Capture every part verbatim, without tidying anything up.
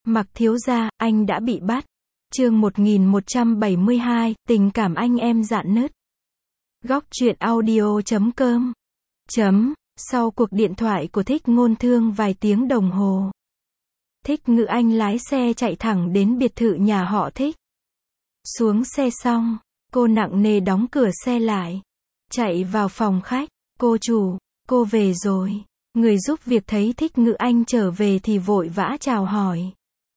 Mặc thiếu gia, anh đã bị bắt. Chương một nghìn một trăm bảy mươi hai, tình cảm anh em rạn nứt. Góc truyện audio chấm com. Chấm, sau cuộc điện thoại của Thích Ngôn Thương vài tiếng đồng hồ. Thích Ngữ Anh lái xe chạy thẳng đến biệt thự nhà họ Thích. Xuống xe xong, cô nặng nề đóng cửa xe lại. Chạy vào phòng khách, cô chủ, cô về rồi. Người giúp việc thấy Thích Ngữ Anh trở về thì vội vã chào hỏi.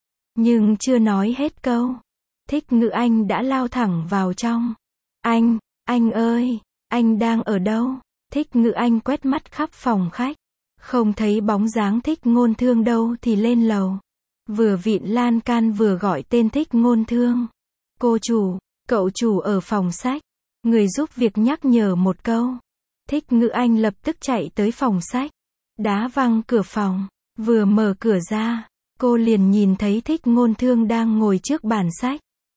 Nhưng chưa nói hết câu, Thích Ngữ Anh đã lao thẳng vào trong. Anh, anh ơi, anh đang ở đâu? Thích Ngữ Anh quét mắt khắp phòng khách. Không thấy bóng dáng Thích Ngôn Thương đâu thì lên lầu. Vừa vịn lan can vừa gọi tên Thích Ngôn Thương. Cô chủ, cậu chủ ở phòng sách. Người giúp việc nhắc nhở một câu. Thích Ngữ Anh lập tức chạy tới phòng sách. Đá văng cửa phòng. Vừa mở cửa ra, cô liền nhìn thấy Thích Ngôn Thương đang ngồi trước bàn sách.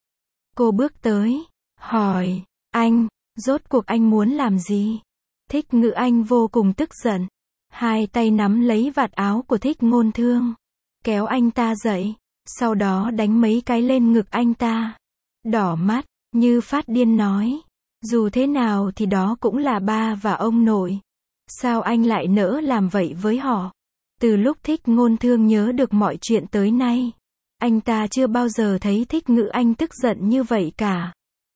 Cô bước tới, hỏi, anh, rốt cuộc anh muốn làm gì? Thích Ngữ Anh vô cùng tức giận. Hai tay nắm lấy vạt áo của Thích Ngôn Thương. Kéo anh ta dậy. Sau đó đánh mấy cái lên ngực anh ta. Đỏ mắt, như phát điên nói. Dù thế nào thì đó cũng là ba và ông nội. Sao anh lại nỡ làm vậy với họ? Từ lúc Thích Ngôn Thương nhớ được mọi chuyện tới nay, anh ta chưa bao giờ thấy Thích Ngữ Anh tức giận như vậy cả.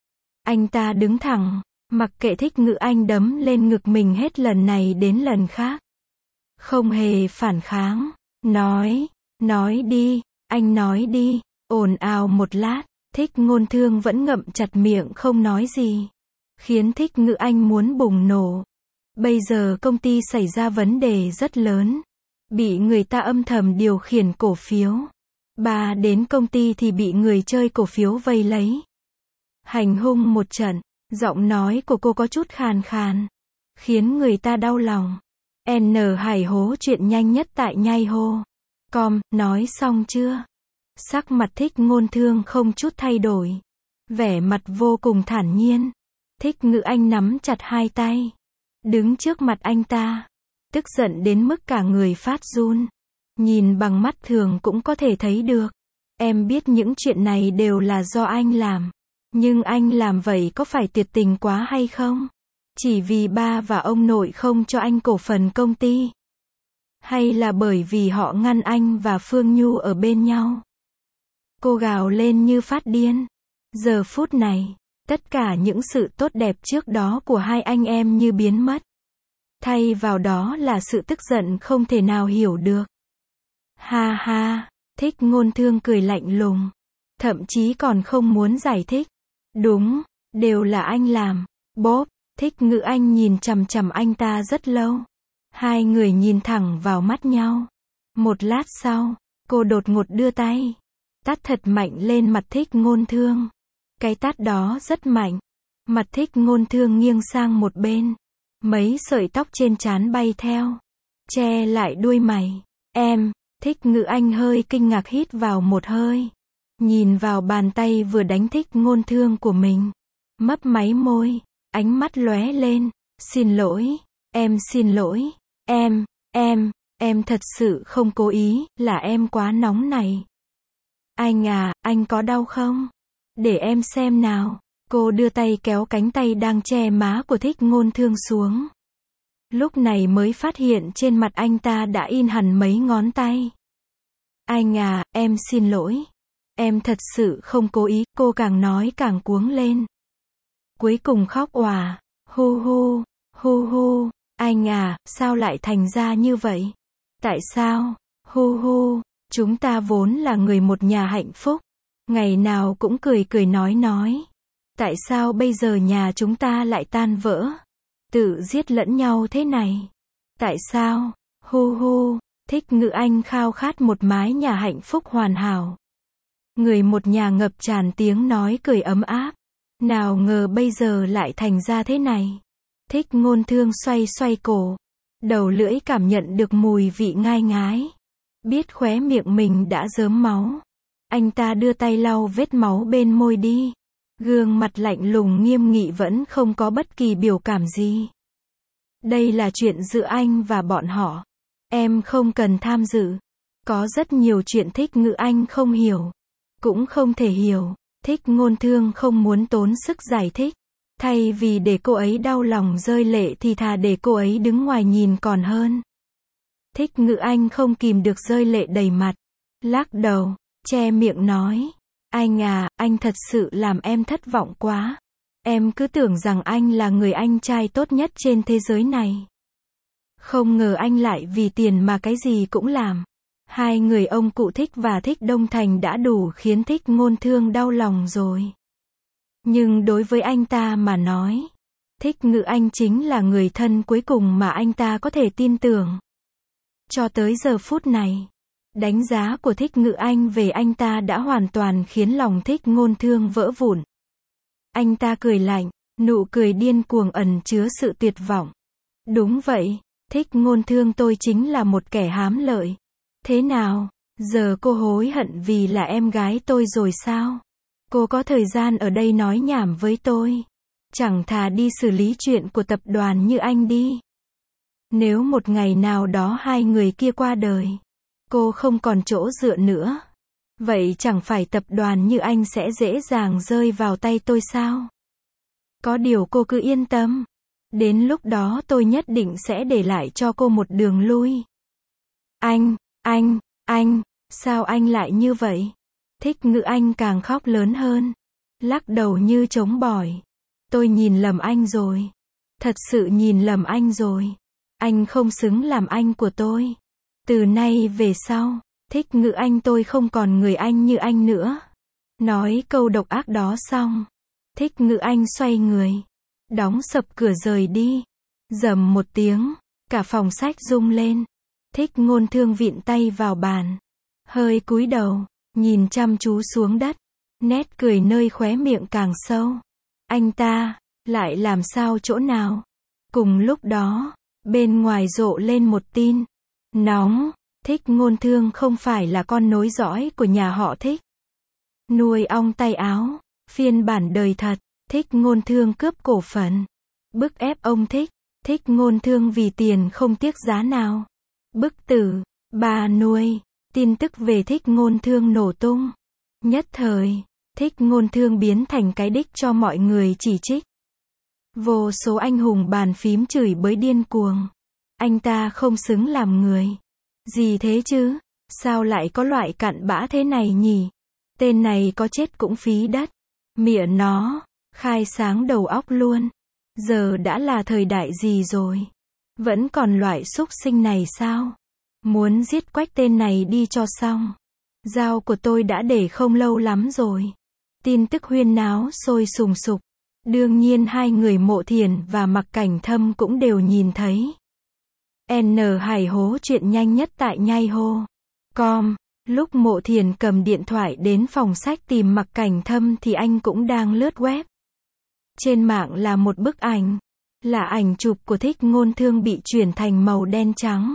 Anh ta đứng thẳng, mặc kệ Thích Ngữ Anh đấm lên ngực mình hết lần này đến lần khác. Không hề phản kháng. Nói, nói đi, anh nói đi. Ồn ào một lát, Thích Ngôn Thương vẫn ngậm chặt miệng không nói gì. Khiến Thích Ngữ Anh muốn bùng nổ. Bây giờ công ty xảy ra vấn đề rất lớn. Bị người ta âm thầm điều khiển cổ phiếu. Bà đến công ty thì bị người chơi cổ phiếu vây lấy. Hành hung một trận. Giọng nói của cô có chút khàn khàn. Khiến người ta đau lòng. N Hải hố chuyện nhanh nhất tại nhai hô. Com, nói xong chưa? Sắc mặt Thích Ngôn Thương không chút thay đổi. Vẻ mặt vô cùng thản nhiên. Thích Ngữ Anh nắm chặt hai tay. Đứng trước mặt anh ta. Tức giận đến mức cả người phát run. Nhìn bằng mắt thường cũng có thể thấy được. Em biết những chuyện này đều là do anh làm. Nhưng anh làm vậy có phải tuyệt tình quá hay không? Chỉ vì ba và ông nội không cho anh cổ phần công ty? Hay là bởi vì họ ngăn anh và Phương Nhu ở bên nhau? Cô gào lên như phát điên. Giờ phút này, tất cả những sự tốt đẹp trước đó của hai anh em như biến mất. Thay vào đó là sự tức giận không thể nào hiểu được. Ha ha, Thích Ngôn Thương cười lạnh lùng. Thậm chí còn không muốn giải thích. Đúng, đều là anh làm. Bốp, Thích Ngữ Anh nhìn chằm chằm anh ta rất lâu. Hai người nhìn thẳng vào mắt nhau. Một lát sau, cô đột ngột đưa tay. Tát thật mạnh lên mặt Thích Ngôn Thương. Cái tát đó rất mạnh. Mặt Thích Ngôn Thương nghiêng sang một bên. Mấy sợi tóc trên trán bay theo. Che lại đuôi mày. Em, Thích Ngữ Anh hơi kinh ngạc hít vào một hơi. Nhìn vào bàn tay vừa đánh Thích Ngôn Thương của mình. Mấp máy môi. Ánh mắt lóe lên. Xin lỗi. Em xin lỗi. Em, em, em thật sự không cố ý, là em quá nóng này. Anh à, anh có đau không? Để em xem nào. Cô đưa tay kéo cánh tay đang che má của Thích Ngôn Thương xuống. Lúc này mới phát hiện trên mặt anh ta đã in hẳn mấy ngón tay. Anh à, em xin lỗi. Em thật sự không cố ý, cô càng nói càng cuống lên. Cuối cùng khóc òa. Hu hu, hu hu. Anh à, sao lại thành ra như vậy? Tại sao? Hu hu, chúng ta vốn là người một nhà hạnh phúc. Ngày nào cũng cười cười nói nói. Tại sao bây giờ nhà chúng ta lại tan vỡ? Tự giết lẫn nhau thế này. Tại sao? Hu hu, Thích Ngữ Anh khao khát một mái nhà hạnh phúc hoàn hảo. Người một nhà ngập tràn tiếng nói cười ấm áp. Nào ngờ bây giờ lại thành ra thế này. Thích Ngôn Thương xoay xoay cổ. Đầu lưỡi cảm nhận được mùi vị ngai ngái. Biết khóe miệng mình đã rớm máu. Anh ta đưa tay lau vết máu bên môi đi. Gương mặt lạnh lùng nghiêm nghị vẫn không có bất kỳ biểu cảm gì. Đây là chuyện giữa anh và bọn họ. Em không cần tham dự. Có rất nhiều chuyện Thích Ngữ Anh không hiểu, cũng không thể hiểu. Thích Ngôn Thương không muốn tốn sức giải thích. Thay vì để cô ấy đau lòng rơi lệ thì thà để cô ấy đứng ngoài nhìn còn hơn. Thích Ngữ Anh không kìm được rơi lệ đầy mặt. Lắc đầu, che miệng nói. Anh à, anh thật sự làm em thất vọng quá. Em cứ tưởng rằng anh là người anh trai tốt nhất trên thế giới này. Không ngờ anh lại vì tiền mà cái gì cũng làm. Hai người ông cụ Thích và Thích Đông Thành đã đủ khiến Thích Ngôn Thương đau lòng rồi. Nhưng đối với anh ta mà nói, Thích Ngữ Anh chính là người thân cuối cùng mà anh ta có thể tin tưởng. Cho tới giờ phút này, đánh giá của Thích Ngữ Anh về anh ta đã hoàn toàn khiến lòng Thích Ngôn Thương vỡ vụn. Anh ta cười lạnh, nụ cười điên cuồng ẩn chứa sự tuyệt vọng. Đúng vậy, Thích Ngôn Thương, tôi chính là một kẻ hám lợi. Thế nào, giờ cô hối hận vì là em gái tôi rồi sao? Cô có thời gian ở đây nói nhảm với tôi. Chẳng thà đi xử lý chuyện của tập đoàn Như Anh đi. Nếu một ngày nào đó hai người kia qua đời, cô không còn chỗ dựa nữa, vậy chẳng phải tập đoàn Như Anh sẽ dễ dàng rơi vào tay tôi sao? Có điều cô cứ yên tâm. Đến lúc đó tôi nhất định sẽ để lại cho cô một đường lui. Anh, anh, anh, sao anh lại như vậy? Thích Ngữ Anh càng khóc lớn hơn, lắc đầu như trống bỏi. Tôi nhìn lầm anh rồi. Thật sự nhìn lầm anh rồi. Anh không xứng làm anh của tôi. Từ nay về sau, Thích Ngữ Anh, tôi không còn người anh như anh nữa. Nói câu độc ác đó xong, Thích Ngữ Anh xoay người, đóng sập cửa rời đi. Rầm một tiếng, cả phòng sách rung lên. Thích Ngôn Thương vịn tay vào bàn, hơi cúi đầu, nhìn chăm chú xuống đất, nét cười nơi khóe miệng càng sâu. Anh ta, lại làm sao chỗ nào? Cùng lúc đó, bên ngoài rộ lên một tin nóng. Thích Ngôn Thương không phải là con nối dõi của nhà họ Thích. Nuôi ong tay áo, phiên bản đời thật. Thích Ngôn Thương cướp cổ phần, bức ép ông Thích. Thích Ngôn Thương vì tiền không tiếc giá nào. Bức tử, bà nuôi. Tin tức về Thích Ngôn Thương nổ tung. Nhất thời, Thích Ngôn Thương biến thành cái đích cho mọi người chỉ trích. Vô số anh hùng bàn phím chửi bới điên cuồng. Anh ta không xứng làm người. Gì thế chứ? Sao lại có loại cặn bã thế này nhỉ? Tên này có chết cũng phí đất. Mịa nó, khai sáng đầu óc luôn. Giờ đã là thời đại gì rồi? Vẫn còn loại súc sinh này sao? Muốn giết quách tên này đi cho xong. Dao của tôi đã để không lâu lắm rồi. Tin tức huyên náo sôi sùng sục. Đương nhiên hai người Mộ Thiền và Mặc Cảnh Thâm cũng đều nhìn thấy. N Hải hố chuyện nhanh nhất tại nhai hô com. Lúc Mộ Thiền cầm điện thoại đến phòng sách tìm Mặc Cảnh Thâm thì anh cũng đang lướt web. Trên mạng là một bức ảnh. Là ảnh chụp của Thích Ngôn Thương bị chuyển thành màu đen trắng.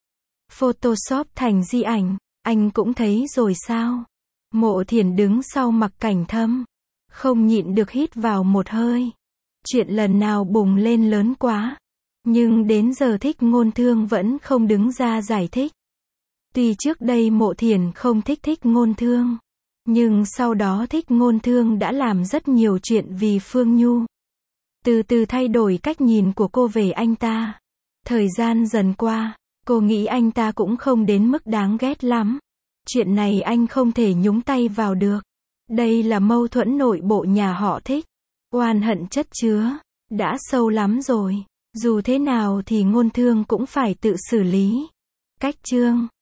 Photoshop thành di ảnh. Anh cũng thấy rồi sao? Mộ Thiền đứng sau Mặc Cảnh Thâm, không nhịn được hít vào một hơi. Chuyện lần nào bùng lên lớn quá. Nhưng đến giờ Thích Ngôn Thương vẫn không đứng ra giải thích. Tuy trước đây Mộ Thiền không thích Thích Ngôn Thương, nhưng sau đó Thích Ngôn Thương đã làm rất nhiều chuyện vì Phương Nhu. Từ từ thay đổi cách nhìn của cô về anh ta. Thời gian dần qua, cô nghĩ anh ta cũng không đến mức đáng ghét lắm. Chuyện này anh không thể nhúng tay vào được. Đây là mâu thuẫn nội bộ nhà họ Thích. Oan hận chất chứa đã sâu lắm rồi. Dù thế nào thì Ngôn Thương cũng phải tự xử lý. Cách chương